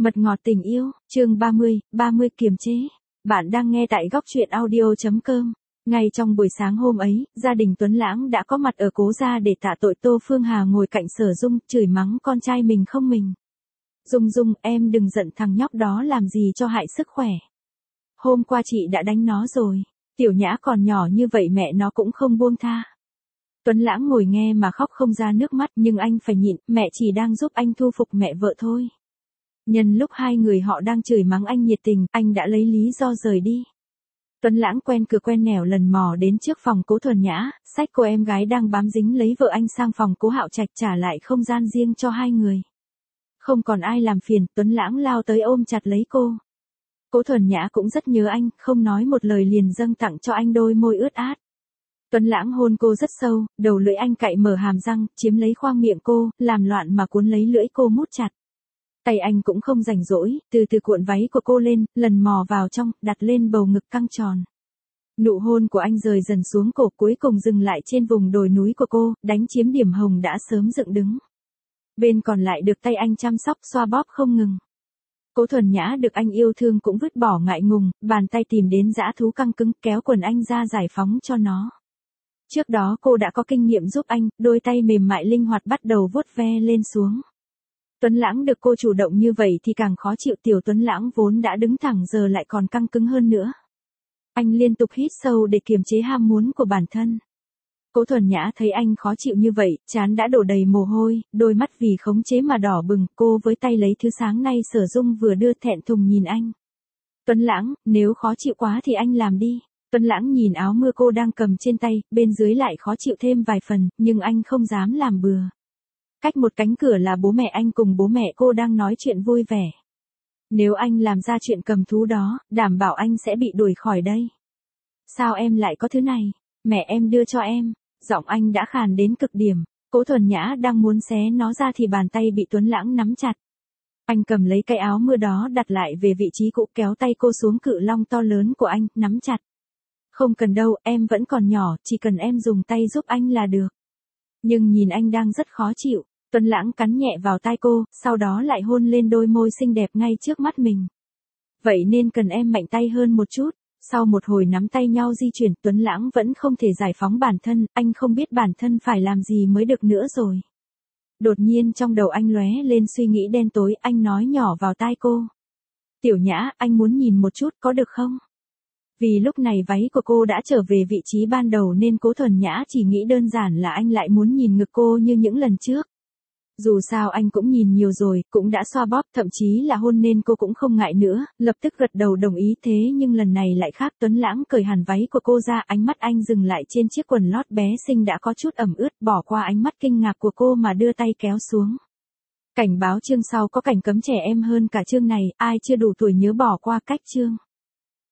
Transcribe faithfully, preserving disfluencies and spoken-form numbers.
Mật ngọt tình yêu, chương ba mươi, ba mươi kiềm chế. Bạn đang nghe tại góc truyện audio chấm com. Ngay trong buổi sáng hôm ấy, gia đình Tuấn Lãng đã có mặt ở cố gia để tạ tội. Tô Phương Hà ngồi cạnh Sở Dung, chửi mắng con trai mình không mình. Dung Dung, em đừng giận, thằng nhóc đó làm gì cho hại sức khỏe. Hôm qua chị đã đánh nó rồi. Tiểu Nhã còn nhỏ như vậy mẹ nó cũng không buông tha. Tuấn Lãng ngồi nghe mà khóc không ra nước mắt, nhưng anh phải nhịn, mẹ chỉ đang giúp anh thu phục mẹ vợ thôi. Nhân lúc hai người họ đang chửi mắng anh nhiệt tình, anh đã lấy lý do rời đi. Tuấn Lãng quen cửa quen nẻo lần mò đến trước phòng Cố Thuần Nhã, xách cô em gái đang bám dính lấy vợ anh sang phòng Cố Hạo Trạch, trả lại không gian riêng cho hai người. Không còn ai làm phiền, Tuấn Lãng lao tới ôm chặt lấy cô. Cố Thuần Nhã cũng rất nhớ anh, không nói một lời liền dâng tặng cho anh đôi môi ướt át. Tuấn Lãng hôn cô rất sâu, đầu lưỡi anh cạy mở hàm răng, chiếm lấy khoang miệng cô, làm loạn mà cuốn lấy lưỡi cô mút chặt. Tay anh cũng không rảnh rỗi, từ từ cuộn váy của cô lên, lần mò vào trong, đặt lên bầu ngực căng tròn. Nụ hôn của anh rời dần xuống cổ, cuối cùng dừng lại trên vùng đồi núi của cô, đánh chiếm điểm hồng đã sớm dựng đứng. Bên còn lại được tay anh chăm sóc xoa bóp không ngừng. Cố Thuần Nhã được anh yêu thương cũng vứt bỏ ngại ngùng, bàn tay tìm đến dã thú căng cứng, kéo quần anh ra giải phóng cho nó. Trước đó cô đã có kinh nghiệm giúp anh, đôi tay mềm mại linh hoạt bắt đầu vuốt ve lên xuống. Tuấn Lãng được cô chủ động như vậy thì càng khó chịu, tiểu Tuấn Lãng vốn đã đứng thẳng giờ lại còn căng cứng hơn nữa. Anh liên tục hít sâu để kiềm chế ham muốn của bản thân. Cố Thuần Nhã thấy anh khó chịu như vậy, trán đã đổ đầy mồ hôi, đôi mắt vì khống chế mà đỏ bừng, cô với tay lấy thứ sáng nay Sở Dung vừa đưa thẹn thùng nhìn anh. Tuấn Lãng, nếu khó chịu quá thì anh làm đi. Tuấn Lãng nhìn áo mưa cô đang cầm trên tay, bên dưới lại khó chịu thêm vài phần, nhưng anh không dám làm bừa. Cách một cánh cửa là bố mẹ anh cùng bố mẹ cô đang nói chuyện vui vẻ. Nếu anh làm ra chuyện cầm thú đó, đảm bảo anh sẽ bị đuổi khỏi đây. Sao em lại có thứ này? Mẹ em đưa cho em. Giọng anh đã khàn đến cực điểm. Cố Thuần Nhã đang muốn xé nó ra thì bàn tay bị Tuấn Lãng nắm chặt. Anh cầm lấy cái áo mưa đó đặt lại về vị trí cũ, kéo tay cô xuống cự long to lớn của anh, nắm chặt. Không cần đâu, em vẫn còn nhỏ, chỉ cần em dùng tay giúp anh là được. Nhưng nhìn anh đang rất khó chịu, Tuấn Lãng cắn nhẹ vào tai cô, sau đó lại hôn lên đôi môi xinh đẹp ngay trước mắt mình. Vậy nên cần em mạnh tay hơn một chút. Sau một hồi nắm tay nhau di chuyển, Tuấn Lãng vẫn không thể giải phóng bản thân, anh không biết bản thân phải làm gì mới được nữa rồi. Đột nhiên trong đầu anh lóe lên suy nghĩ đen tối, anh nói nhỏ vào tai cô. Tiểu Nhã, anh muốn nhìn một chút có được không? Vì lúc này váy của cô đã trở về vị trí ban đầu nên Cố Thuần Nhã chỉ nghĩ đơn giản là anh lại muốn nhìn ngực cô như những lần trước. Dù sao anh cũng nhìn nhiều rồi, cũng đã xoa bóp, thậm chí là hôn nên cô cũng không ngại nữa, lập tức gật đầu đồng ý. Thế nhưng lần này lại khác, Tuấn Lãng cởi hẳn váy của cô ra, ánh mắt anh dừng lại trên chiếc quần lót bé xinh đã có chút ẩm ướt, bỏ qua ánh mắt kinh ngạc của cô mà đưa tay kéo xuống. Cảnh báo chương sau có cảnh cấm trẻ em hơn cả chương này, ai chưa đủ tuổi nhớ bỏ qua cách chương.